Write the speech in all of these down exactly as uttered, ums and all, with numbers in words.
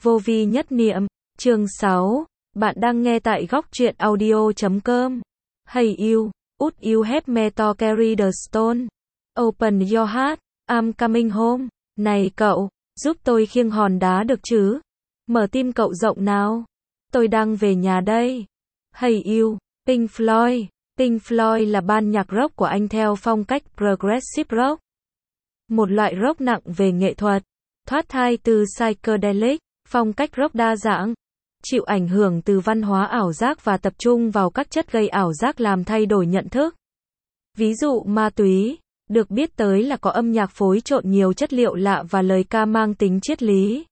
Vô vi nhất niệm, chương sáu. Bạn đang nghe tại góc truyện audio chấm com. Hey you, would you help me to carry the stone? Open your heart, I'm coming home. Này cậu, giúp tôi khiêng hòn đá được chứ? Mở tim cậu rộng nào. Tôi đang về nhà đây. Hey you, Pink Floyd. Pink Floyd là ban nhạc rock của Anh theo phong cách progressive rock. Một loại rock nặng về nghệ thuật, thoát thai từ psychedelic, phong cách rock đa dạng, chịu ảnh hưởng từ văn hóa ảo giác và tập trung vào các chất gây ảo giác làm thay đổi nhận thức. Ví dụ ma túy, được biết tới là có âm nhạc phối trộn nhiều chất liệu lạ và lời ca mang tính triết lý.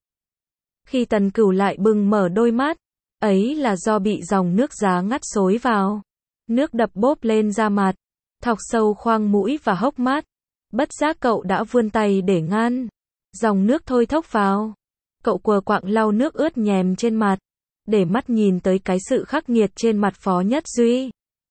Khi Tần Cửu lại bừng mở đôi mắt, ấy là do bị dòng nước giá ngắt xối vào. Nước đập bốp lên da mặt, thọc sâu khoang mũi và hốc mắt. Bất giác cậu đã vươn tay để ngăn dòng nước thôi thốc vào. Cậu quờ quạng lau nước ướt nhèm trên mặt, để mắt nhìn tới cái sự khắc nghiệt trên mặt Phó Nhất Duy.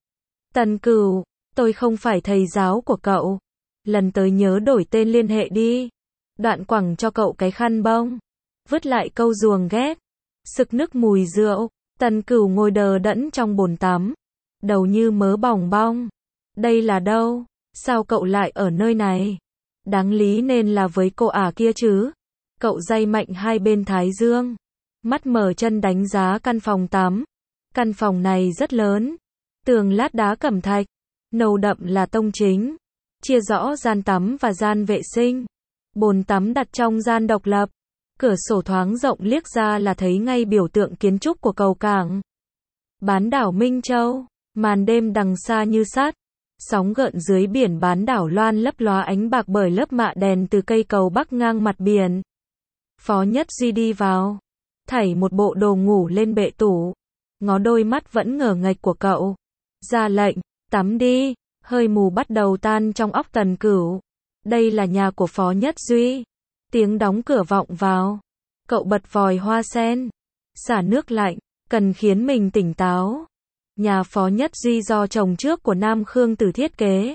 Tần Cửu, tôi không phải thầy giáo của cậu. Lần tới nhớ đổi tên liên hệ đi. Đoạn quẳng cho cậu cái khăn bông. Vứt lại câu ruồng ghét. Sực nức mùi rượu. Tần Cửu ngồi đờ đẫn trong bồn tắm. Đầu như mớ bòng bong. Đây là đâu? Sao cậu lại ở nơi này? Đáng lý nên là với cô ả kia chứ. Cậu day mạnh hai bên thái dương. Mắt mở chân đánh giá căn phòng tắm. Căn phòng này rất lớn. Tường lát đá cẩm thạch. Nâu đậm là tông chính. Chia rõ gian tắm và gian vệ sinh. Bồn tắm đặt trong gian độc lập. Cửa sổ thoáng rộng liếc ra là thấy ngay biểu tượng kiến trúc của cầu cảng. Bán đảo Minh Châu. Màn đêm đằng xa như sắt. Sóng gợn dưới biển bán đảo loan lấp lóa ánh bạc bởi lớp mạ đèn từ cây cầu bắc ngang mặt biển. Phó Nhất Duy đi vào, thảy một bộ đồ ngủ lên bệ tủ, ngó đôi mắt vẫn ngờ nghệch của cậu, ra lệnh, tắm đi. Hơi mù bắt đầu tan trong óc Tần Cửu. Đây là nhà của Phó Nhất Duy. Tiếng đóng cửa vọng vào. Cậu bật vòi hoa sen, xả nước lạnh, cần khiến mình tỉnh táo. Nhà Phó Nhất Duy do chồng trước của Nam Khương Tử thiết kế.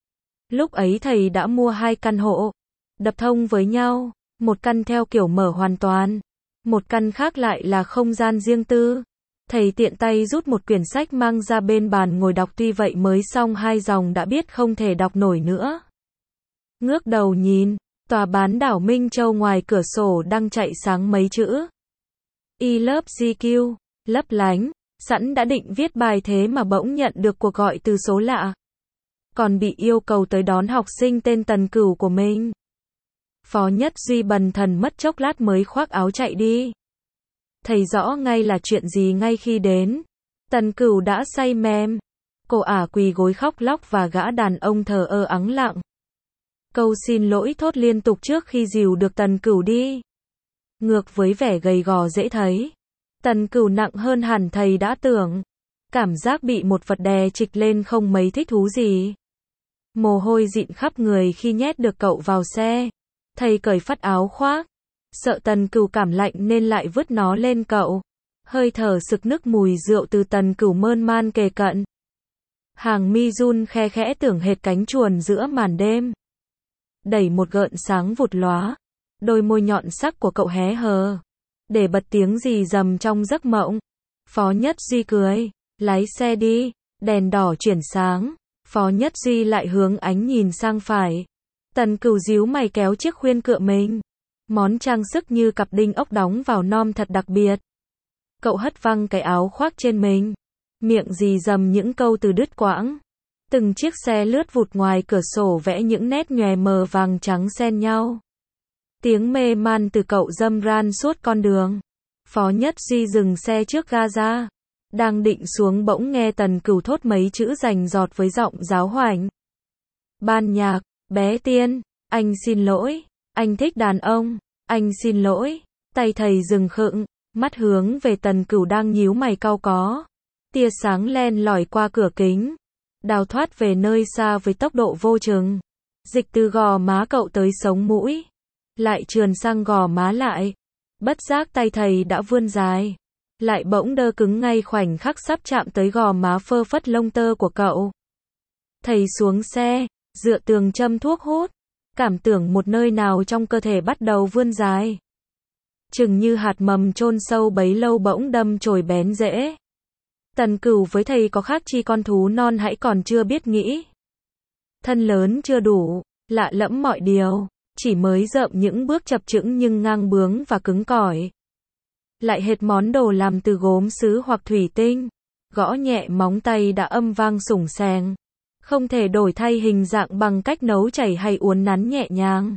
Lúc ấy thầy đã mua hai căn hộ, đập thông với nhau, một căn theo kiểu mở hoàn toàn, một căn khác lại là không gian riêng tư. Thầy tiện tay rút một quyển sách mang ra bên bàn ngồi đọc, tuy vậy mới xong hai dòng đã biết không thể đọc nổi nữa. Ngước đầu nhìn, tòa bán đảo Minh Châu ngoài cửa sổ đang chạy sáng mấy chữ. I love giê quy, lấp lánh. Sẵn đã định viết bài thế mà bỗng nhận được cuộc gọi từ số lạ. Còn bị yêu cầu tới đón học sinh tên Tần Cửu của mình. Phó Nhất Duy bần thần mất chốc lát mới khoác áo chạy đi. Thầy rõ ngay là chuyện gì ngay khi đến. Tần Cửu đã say mềm. Cô ả quỳ gối khóc lóc và gã đàn ông thờ ơ ắng lặng. Câu xin lỗi thốt liên tục trước khi dìu được Tần Cửu đi. Ngược với vẻ gầy gò dễ thấy, Tần Cửu nặng hơn hẳn thầy đã tưởng. Cảm giác bị một vật đè trịch lên không mấy thích thú gì. Mồ hôi dịn khắp người khi nhét được cậu vào xe. Thầy cởi phắt áo khoác. Sợ Tần Cửu cảm lạnh nên lại vứt nó lên cậu. Hơi thở sực nức mùi rượu từ Tần Cửu mơn man kề cận. Hàng mi run khe khẽ tưởng hệt cánh chuồn giữa màn đêm. Đẩy một gợn sáng vụt lóa. Đôi môi nhọn sắc của cậu hé hờ. Để bật tiếng gì rầm trong giấc mộng. Phó Nhất Duy cười, lái xe đi. Đèn đỏ chuyển sáng. Phó Nhất Duy lại hướng ánh nhìn sang phải. Tần Cửu díu mày kéo chiếc khuyên cựa mình. Món trang sức như cặp đinh ốc đóng vào nom thật đặc biệt. Cậu hất văng cái áo khoác trên mình. Miệng rì rầm những câu từ đứt quãng. Từng chiếc xe lướt vụt ngoài cửa sổ vẽ những nét nhòe mờ vàng trắng xen nhau. Tiếng mê man từ cậu râm ran suốt con đường. Phó Nhất Duy dừng xe trước ga ra. Đang định xuống bỗng nghe Tần Cửu thốt mấy chữ rành rọt với giọng giáo hoành. Ban nhạc, bé Tiên, anh xin lỗi. Anh thích đàn ông, anh xin lỗi. Tay thầy dừng khựng, mắt hướng về Tần Cửu đang nhíu mày cau có. Tia sáng len lỏi qua cửa kính. Đào thoát về nơi xa với tốc độ vô chừng. Dịch từ gò má cậu tới sống mũi. Lại trườn sang gò má lại. Bất giác tay thầy đã vươn dài. Lại bỗng đơ cứng ngay khoảnh khắc sắp chạm tới gò má phơ phất lông tơ của cậu. Thầy xuống xe, dựa tường châm thuốc hút. Cảm tưởng một nơi nào trong cơ thể bắt đầu vươn dài. chừng như hạt mầm chôn sâu bấy lâu bỗng đâm chồi bén rễ. Tần Cửu với thầy có khác chi con thú non hãy còn chưa biết nghĩ. Thân lớn chưa đủ, lạ lẫm mọi điều, chỉ mới rợm những bước chập chững nhưng ngang bướng và cứng cỏi. Lại hệt món đồ làm từ gốm sứ hoặc thủy tinh, gõ nhẹ móng tay đã âm vang sủng sèng. Không thể đổi thay hình dạng bằng cách nấu chảy hay uốn nắn nhẹ nhàng.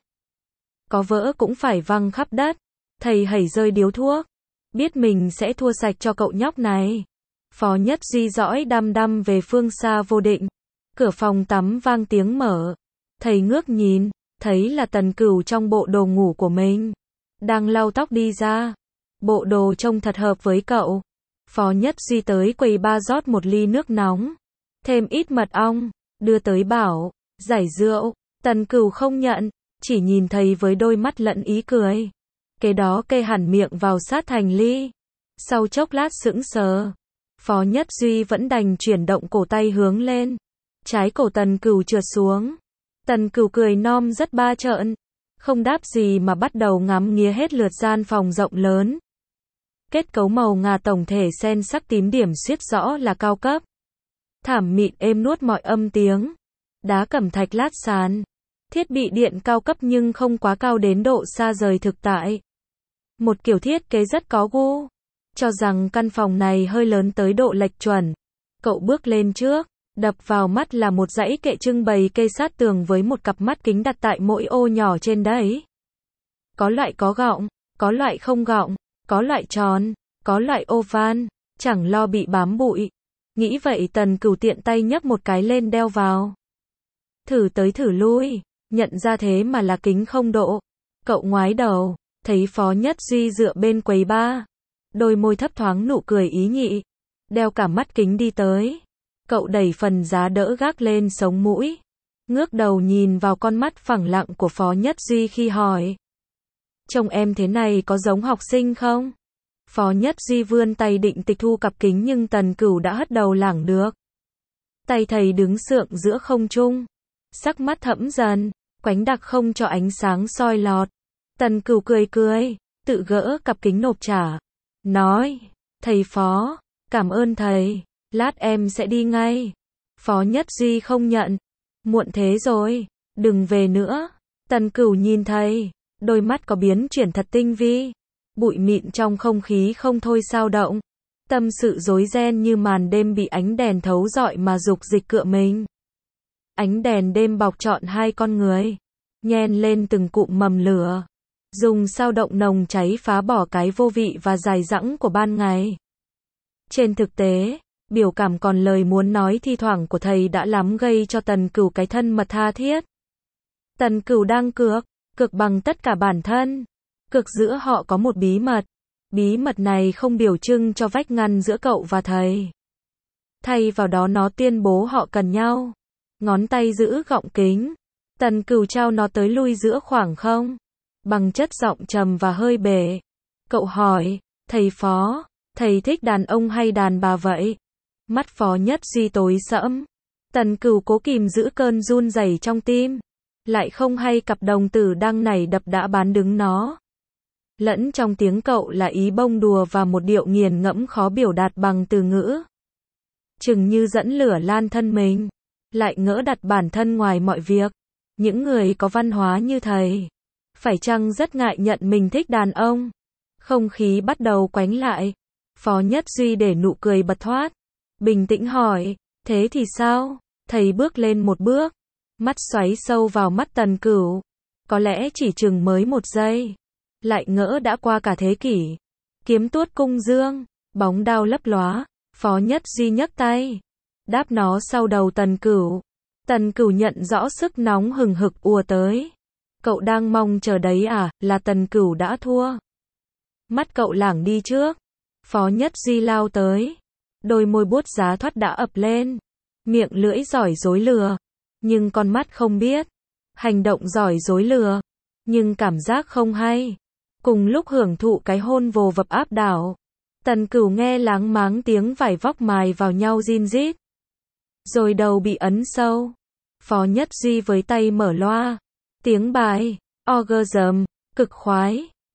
Có vỡ cũng phải văng khắp đất. Thầy hẩy rơi điếu thuốc. Biết mình sẽ thua sạch cho cậu nhóc này. Phó Nhất Duy dõi đăm đăm về phương xa vô định. Cửa phòng tắm vang tiếng mở. Thầy ngước nhìn, thấy là Tần Cửu trong bộ đồ ngủ của mình. Đang lau tóc đi ra. Bộ đồ trông thật hợp với cậu. Phó Nhất Duy tới quầy bar rót một ly nước nóng. Thêm ít mật ong, đưa tới bảo, giải rượu. Tần Cửu không nhận, chỉ nhìn thầy với đôi mắt lẫn ý cười. Kế đó kê hẳn miệng vào sát thành ly. Sau chốc lát sững sờ, Phó Nhất Duy vẫn đành chuyển động cổ tay hướng lên. Trái cổ Tần Cửu trượt xuống. Tần Cửu cười nom rất ba trợn. Không đáp gì mà bắt đầu ngắm nghía hết lượt gian phòng rộng lớn. Kết cấu màu ngà tổng thể xen sắc tím điểm suýt rõ là cao cấp. Thảm mịn êm nuốt mọi âm tiếng. Đá cẩm thạch lát sàn. Thiết bị điện cao cấp nhưng không quá cao đến độ xa rời thực tại. Một kiểu thiết kế rất có gu. Cho rằng căn phòng này hơi lớn tới độ lệch chuẩn. Cậu bước lên trước. Đập vào mắt là một dãy kệ trưng bày kê sát tường với một cặp mắt kính đặt tại mỗi ô nhỏ trên đấy. Có loại có gọng, có loại không gọng, có loại tròn, có loại oval, chẳng lo bị bám bụi. Nghĩ vậy Tần Cửu tiện tay nhấc một cái lên đeo vào. Thử tới thử lui, nhận ra thế mà là kính không độ. Cậu ngoái đầu, thấy Phó Nhất Duy dựa bên quầy bar. Đôi môi thấp thoáng nụ cười ý nhị. Đeo cả mắt kính đi tới. Cậu đẩy phần giá đỡ gác lên sống mũi. Ngước đầu nhìn vào con mắt phẳng lặng của Phó Nhất Duy khi hỏi. Trông em thế này có giống học sinh không? Phó Nhất Duy vươn tay định tịch thu cặp kính nhưng Tần Cửu đã hất đầu lảng được. Tay thầy đứng sượng giữa không trung. Sắc mắt thẫm dần, quánh đặc không cho ánh sáng soi lọt. Tần Cửu cười cười, tự gỡ cặp kính nộp trả. Nói, thầy Phó, cảm ơn thầy, lát em sẽ đi ngay. Phó Nhất Duy không nhận. Muộn thế rồi, đừng về nữa. Tần Cửu nhìn thầy, đôi mắt có biến chuyển thật tinh vi. Bụi mịn trong không khí không thôi xao động. Tâm sự rối ren như màn đêm bị ánh đèn thấu rọi mà dục dịch cựa mình. Ánh đèn đêm bọc trọn hai con người. Nhen lên từng cụm mầm lửa. Dùng sao động nồng cháy phá bỏ cái vô vị và dài dẳng của ban ngày. Trên thực tế, biểu cảm còn lời muốn nói thi thoảng của thầy đã lắm gây cho Tần Cửu cái thân mật tha thiết. Tần Cửu đang cược, cược bằng tất cả bản thân. Cược giữa họ có một bí mật. Bí mật này không biểu trưng cho vách ngăn giữa cậu và thầy. Thay vào đó nó tuyên bố họ cần nhau. Ngón tay giữ gọng kính. Tần Cửu trao nó tới lui giữa khoảng không. Bằng chất giọng trầm và hơi bể. Cậu hỏi, thầy Phó, thầy thích đàn ông hay đàn bà vậy? Mắt Phó Nhất Duy tối sẫm. Tần Cửu cố kìm giữ cơn run rẩy trong tim. Lại không hay cặp đồng tử đang nảy đập đã bán đứng nó. Lẫn trong tiếng cậu là ý bông đùa và một điệu nghiền ngẫm khó biểu đạt bằng từ ngữ. Chừng như dẫn lửa lan thân mình. Lại ngỡ đặt bản thân ngoài mọi việc. Những người có văn hóa như thầy. Phải chăng rất ngại nhận mình thích đàn ông? Không khí bắt đầu quánh lại. Phó Nhất Duy để nụ cười bật thoát. Bình tĩnh hỏi, thế thì sao? Thầy bước lên một bước. Mắt xoáy sâu vào mắt Tần Cửu. Có lẽ chỉ chừng mới một giây. Lại ngỡ đã qua cả thế kỷ. Kiếm tuốt cung dương. Bóng đao lấp lóa. Phó Nhất Duy nhấc tay. Đáp nó sau đầu Tần Cửu. Tần Cửu nhận rõ sức nóng hừng hực ùa tới. Cậu đang mong chờ đấy à, là Tần Cửu đã thua. Mắt cậu lảng đi trước. Phó Nhất Duy lao tới. Đôi môi buốt giá thoát đã ập lên. Miệng lưỡi giỏi dối lừa. Nhưng con mắt không biết. Hành động giỏi dối lừa. Nhưng cảm giác không hay. Cùng lúc hưởng thụ cái hôn vồ vập áp đảo. Tần Cửu nghe láng máng tiếng vải vóc mài vào nhau rin rít. Rồi đầu bị ấn sâu. Phó Nhất Duy với tay mở loa. Tiếng bài, orgasm, cực khoái,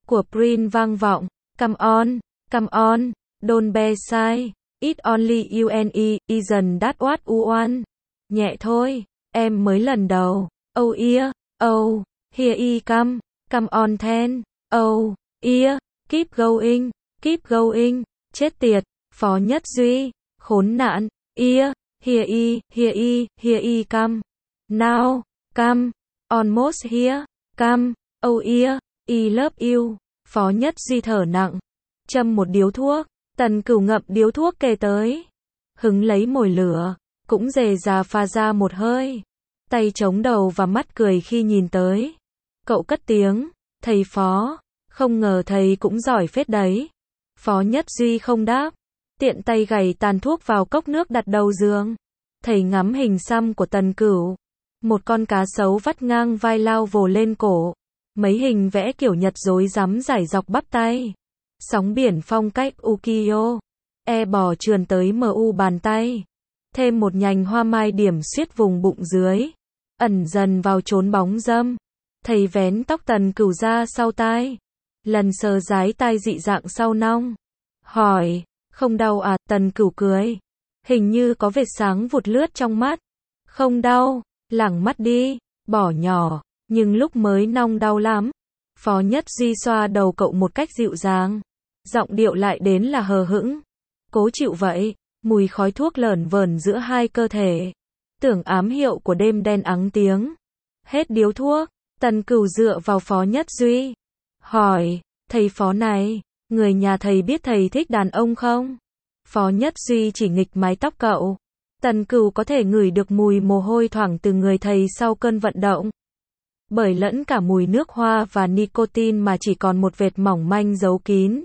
của Prince vang vọng. Come on, come on, don't be shy. It only you and me, isn't that what you want? Nhẹ thôi, em mới lần đầu. Oh yeah, oh, here he come. Come on then. Oh, yeah, keep going, keep going. Chết tiệt, Phó Nhất Duy, khốn nạn. Yeah, here he, here he, here he come. Now, come, almost here, come. Oh yeah, I love you. Phó Nhất Duy thở nặng, châm một điếu thuốc. Tần Cửu ngậm điếu thuốc kề tới, hứng lấy mồi lửa, cũng dề dà pha ra một hơi, tay chống đầu và mắt cười khi nhìn tới. Cậu cất tiếng, thầy Phó, không ngờ thầy cũng giỏi phết đấy. Phó Nhất Duy không đáp, tiện tay gảy tàn thuốc vào cốc nước đặt đầu giường. Thầy ngắm hình xăm của Tần Cửu, một con cá sấu vắt ngang vai lao vồ lên cổ, mấy hình vẽ kiểu Nhật rối rắm rải dọc bắp tay. Sóng biển phong cách ukiyo, e bò trườn tới mờ u bàn tay, thêm một nhành hoa mai điểm xuyết vùng bụng dưới, ẩn dần vào chốn bóng râm. Thầy vén tóc Tần Cửu ra sau tai, lần sờ dái tai dị dạng sau nong, hỏi, không đau à? Tần Cửu cười, hình như có vệt sáng vụt lướt trong mắt. Không đau, lẳng mắt đi, bỏ nhỏ, nhưng lúc mới nong đau lắm. Phó Nhất Duy xoa đầu cậu một cách dịu dàng, giọng điệu lại đến là hờ hững. Cố chịu vậy. Mùi khói thuốc lởn vởn giữa hai cơ thể, tưởng ám hiệu của đêm đen ắng tiếng. Hết điếu thuốc, Tần Cửu dựa vào Phó Nhất Duy, hỏi, thầy Phó này, người nhà thầy biết thầy thích đàn ông không? Phó Nhất Duy chỉ nghịch mái tóc cậu. Tần Cửu có thể ngửi được mùi mồ hôi thoảng từ người thầy sau cơn vận động, bởi lẫn cả mùi nước hoa và nicotine mà chỉ còn một vệt mỏng manh giấu kín.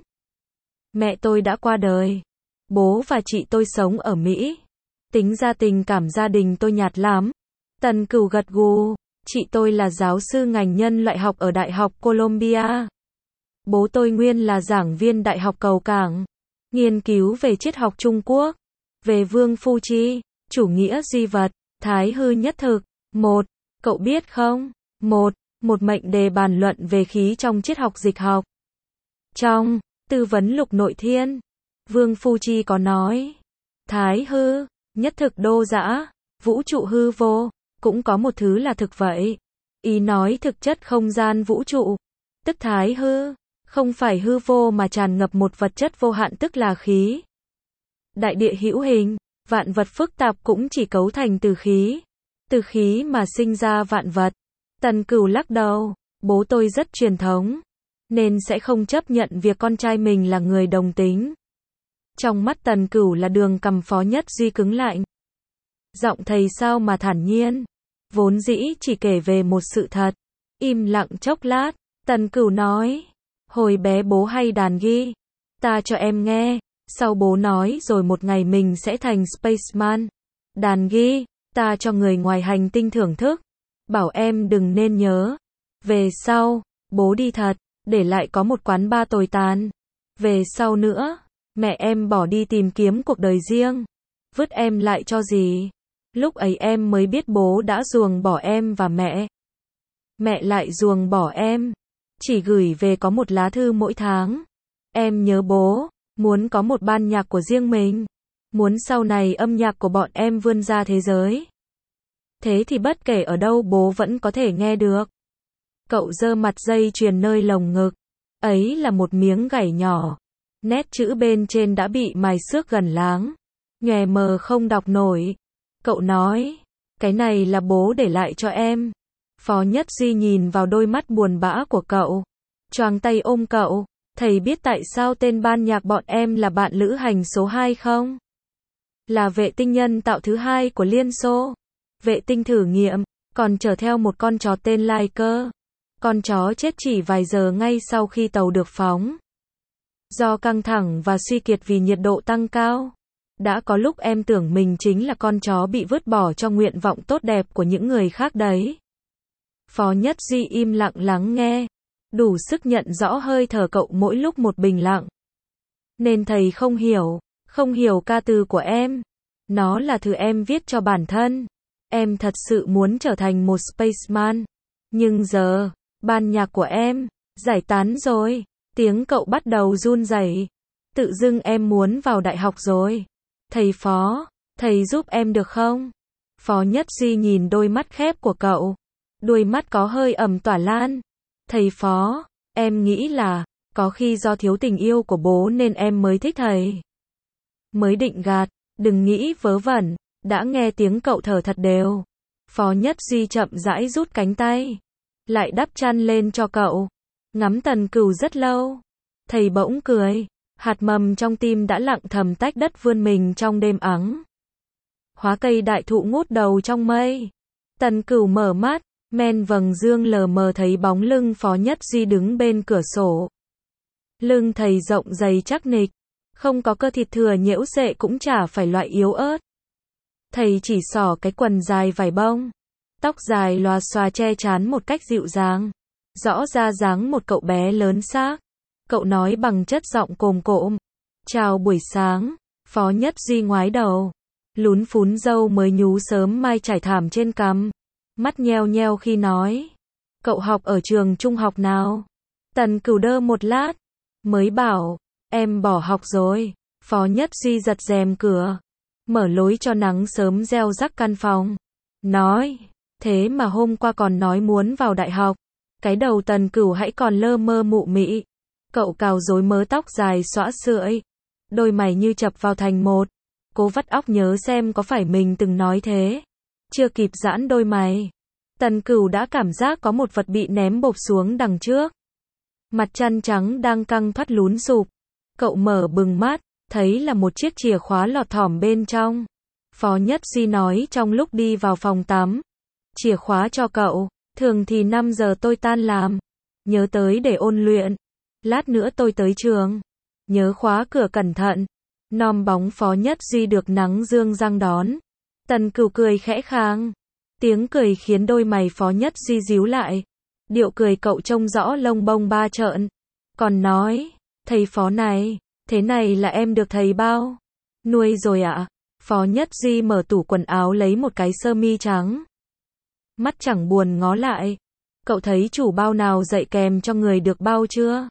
Mẹ tôi đã qua đời. Bố và chị tôi sống ở Mỹ. Tính ra tình cảm gia đình tôi nhạt lắm. Tần Cửu gật gù. Chị tôi là giáo sư ngành nhân loại học ở Đại học Columbia. Bố tôi nguyên là giảng viên Đại học Cầu Cảng, nghiên cứu về triết học Trung Quốc, về Vương Phu Chi, chủ nghĩa duy vật, thái hư nhất thực. Một, cậu biết không? Một, một mệnh đề bàn luận về khí trong triết học dịch học. Trong tư vấn lục nội thiên, Vương Phu Chi có nói, thái hư, nhất thực đô dã, vũ trụ hư vô, cũng có một thứ là thực vậy. Ý nói thực chất không gian vũ trụ, tức thái hư, không phải hư vô mà tràn ngập một vật chất vô hạn tức là khí. Đại địa hữu hình, vạn vật phức tạp cũng chỉ cấu thành từ khí. Từ khí mà sinh ra vạn vật. Tần Cửu lắc đầu, bố tôi rất truyền thống, nên sẽ không chấp nhận việc con trai mình là người đồng tính. Trong mắt Tần Cửu là đường cằm Phó Nhất Duy cứng lạnh. Giọng thầy sao mà thản nhiên, vốn dĩ chỉ kể về một sự thật. Im lặng chốc lát, Tần Cửu nói, hồi bé bố hay đàn ghi, ta cho em nghe, sau bố nói rồi một ngày mình sẽ thành spaceman. Đàn ghi, ta cho người ngoài hành tinh thưởng thức, bảo em đừng nên nhớ. Về sau, bố đi thật, để lại có một quán bar tồi tàn. Về sau nữa, mẹ em bỏ đi tìm kiếm cuộc đời riêng, vứt em lại cho gì. Lúc ấy em mới biết bố đã ruồng bỏ em và mẹ. Mẹ lại ruồng bỏ em, chỉ gửi về có một lá thư mỗi tháng. Em nhớ bố, muốn có một ban nhạc của riêng mình, muốn sau này âm nhạc của bọn em vươn ra thế giới. Thế thì bất kể ở đâu bố vẫn có thể nghe được. Cậu giơ mặt dây chuyền nơi lồng ngực, ấy là một miếng gảy nhỏ. Nét chữ bên trên đã bị mài xước gần láng, nhòe mờ không đọc nổi. Cậu nói, cái này là bố để lại cho em. Phó Nhất Duy nhìn vào đôi mắt buồn bã của cậu, choàng tay ôm cậu. Thầy biết tại sao tên ban nhạc bọn em là bạn lữ hành số hai không? Là vệ tinh nhân tạo thứ hai của Liên Xô. Vệ tinh thử nghiệm, còn chở theo một con chó tên Laika. Con chó chết chỉ vài giờ ngay sau khi tàu được phóng. Do căng thẳng và suy kiệt vì nhiệt độ tăng cao. Đã có lúc em tưởng mình chính là con chó bị vứt bỏ cho nguyện vọng tốt đẹp của những người khác đấy. Phó Nhất Duy im lặng lắng nghe, đủ sức nhận rõ hơi thở cậu mỗi lúc một bình lặng. Nên thầy không hiểu, không hiểu ca từ của em. Nó là thứ em viết cho bản thân. Em thật sự muốn trở thành một spaceman. Nhưng giờ, ban nhạc của em, giải tán rồi. Tiếng cậu bắt đầu run rẩy. Tự dưng em muốn vào đại học rồi. Thầy Phó, thầy giúp em được không? Phó Nhất Duy nhìn đôi mắt khép của cậu. Đôi mắt có hơi ẩm tỏa lan. Thầy Phó, em nghĩ là, có khi do thiếu tình yêu của bố nên em mới thích thầy. Mới định gạt, đừng nghĩ vớ vẩn, đã nghe tiếng cậu thở thật đều. Phó Nhất Duy chậm rãi rút cánh tay. Lại đắp chăn lên cho cậu. Ngắm Tần Cửu rất lâu. Thầy bỗng cười. Hạt mầm trong tim đã lặng thầm tách đất vươn mình trong đêm ắng. Hóa cây đại thụ ngút đầu trong mây. Tần Cửu mở mắt, men vầng dương lờ mờ thấy bóng lưng Phó Nhất Duy đứng bên cửa sổ. Lưng thầy rộng dày chắc nịch, không có cơ thịt thừa nhễu xệ cũng chả phải loại yếu ớt. Thầy chỉ xỏ cái quần dài vải bông, tóc dài lòa xòa che chắn một cách dịu dàng, rõ ra dáng một cậu bé lớn xác. Cậu nói bằng chất giọng cồm cộm. Chào buổi sáng. Phó Nhất Duy ngoái đầu. Lún phún râu mới nhú sớm mai trải thảm trên cằm. Mắt nheo nheo khi nói. Cậu học ở trường trung học nào? Tần Cửu đơ một lát. Mới bảo, em bỏ học rồi. Phó Nhất Duy giật rèm cửa. Mở lối cho nắng sớm gieo rắc căn phòng. Nói, thế mà hôm qua còn nói muốn vào đại học. Cái đầu Tần Cửu hãy còn lơ mơ mụ mị. Cậu cào rối mớ tóc dài xõa sưởi. Đôi mày như chập vào thành một. Cố vắt óc nhớ xem có phải mình từng nói thế. Chưa kịp giãn đôi mày. Tần Cửu đã cảm giác có một vật bị ném bộp xuống đằng trước. Mặt chăn trắng đang căng thoắt lún sụp. Cậu mở bừng mắt, thấy là một chiếc chìa khóa lọt thỏm bên trong. Phó Nhất Duy nói trong lúc đi vào phòng tắm. Chìa khóa cho cậu, thường thì năm giờ tôi tan làm. Nhớ tới để ôn luyện. Lát nữa tôi tới trường. Nhớ khóa cửa cẩn thận. Nom bóng Phó Nhất Duy được nắng dương răng đón. Tần Cửu cười khẽ khàng. Tiếng cười khiến đôi mày Phó Nhất Duy díu lại. Điệu cười cậu trông rõ lông bông ba trợn. Còn nói, thầy Phó này, thế này là em được thầy bao nuôi rồi ạ. À? Phó Nhất Duy mở tủ quần áo lấy một cái sơ mi trắng. Mắt chẳng buồn ngó lại. Cậu thấy chủ bao nào dạy kèm cho người được bao chưa?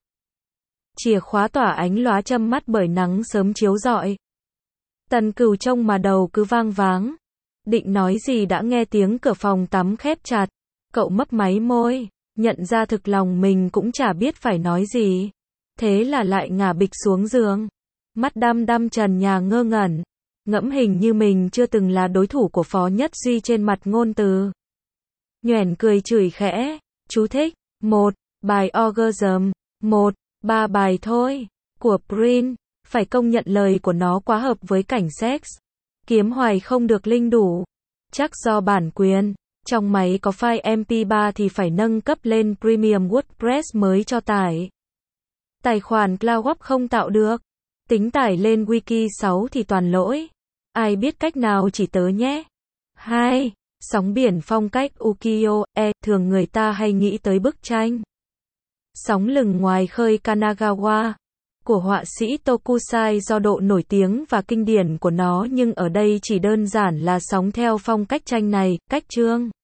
Chìa khóa tỏa ánh lóa châm mắt bởi nắng sớm chiếu rọi. Tần Cửu trông mà đầu cứ vang váng. Định nói gì đã nghe tiếng cửa phòng tắm khép chặt. Cậu mấp máy môi, nhận ra thực lòng mình cũng chả biết phải nói gì. Thế là lại ngả bịch xuống giường. Mắt đăm đăm trần nhà ngơ ngẩn. Ngẫm hình như mình chưa từng là đối thủ của Phó Nhất Duy trên mặt ngôn từ. Nhoẻn cười chửi khẽ. Chú thích. Một. Bài Orgasm. Một. Ba bài thôi. Của Prince. Phải công nhận lời của nó quá hợp với cảnh sex. Kiếm hoài không được linh đủ. Chắc do bản quyền. Trong máy có file em pê ba thì phải nâng cấp lên Premium WordPress mới cho tải. Tài khoản CloudWorks không tạo được. Tính tải lên Wiki sáu thì toàn lỗi. Ai biết cách nào chỉ tớ nhé. hai. Sóng biển phong cách ukiyo-e, thường người ta hay nghĩ tới bức tranh Sóng lừng ngoài khơi Kanagawa của họa sĩ Tokusai do độ nổi tiếng và kinh điển của nó, nhưng ở đây chỉ đơn giản là sóng theo phong cách tranh này, cách chương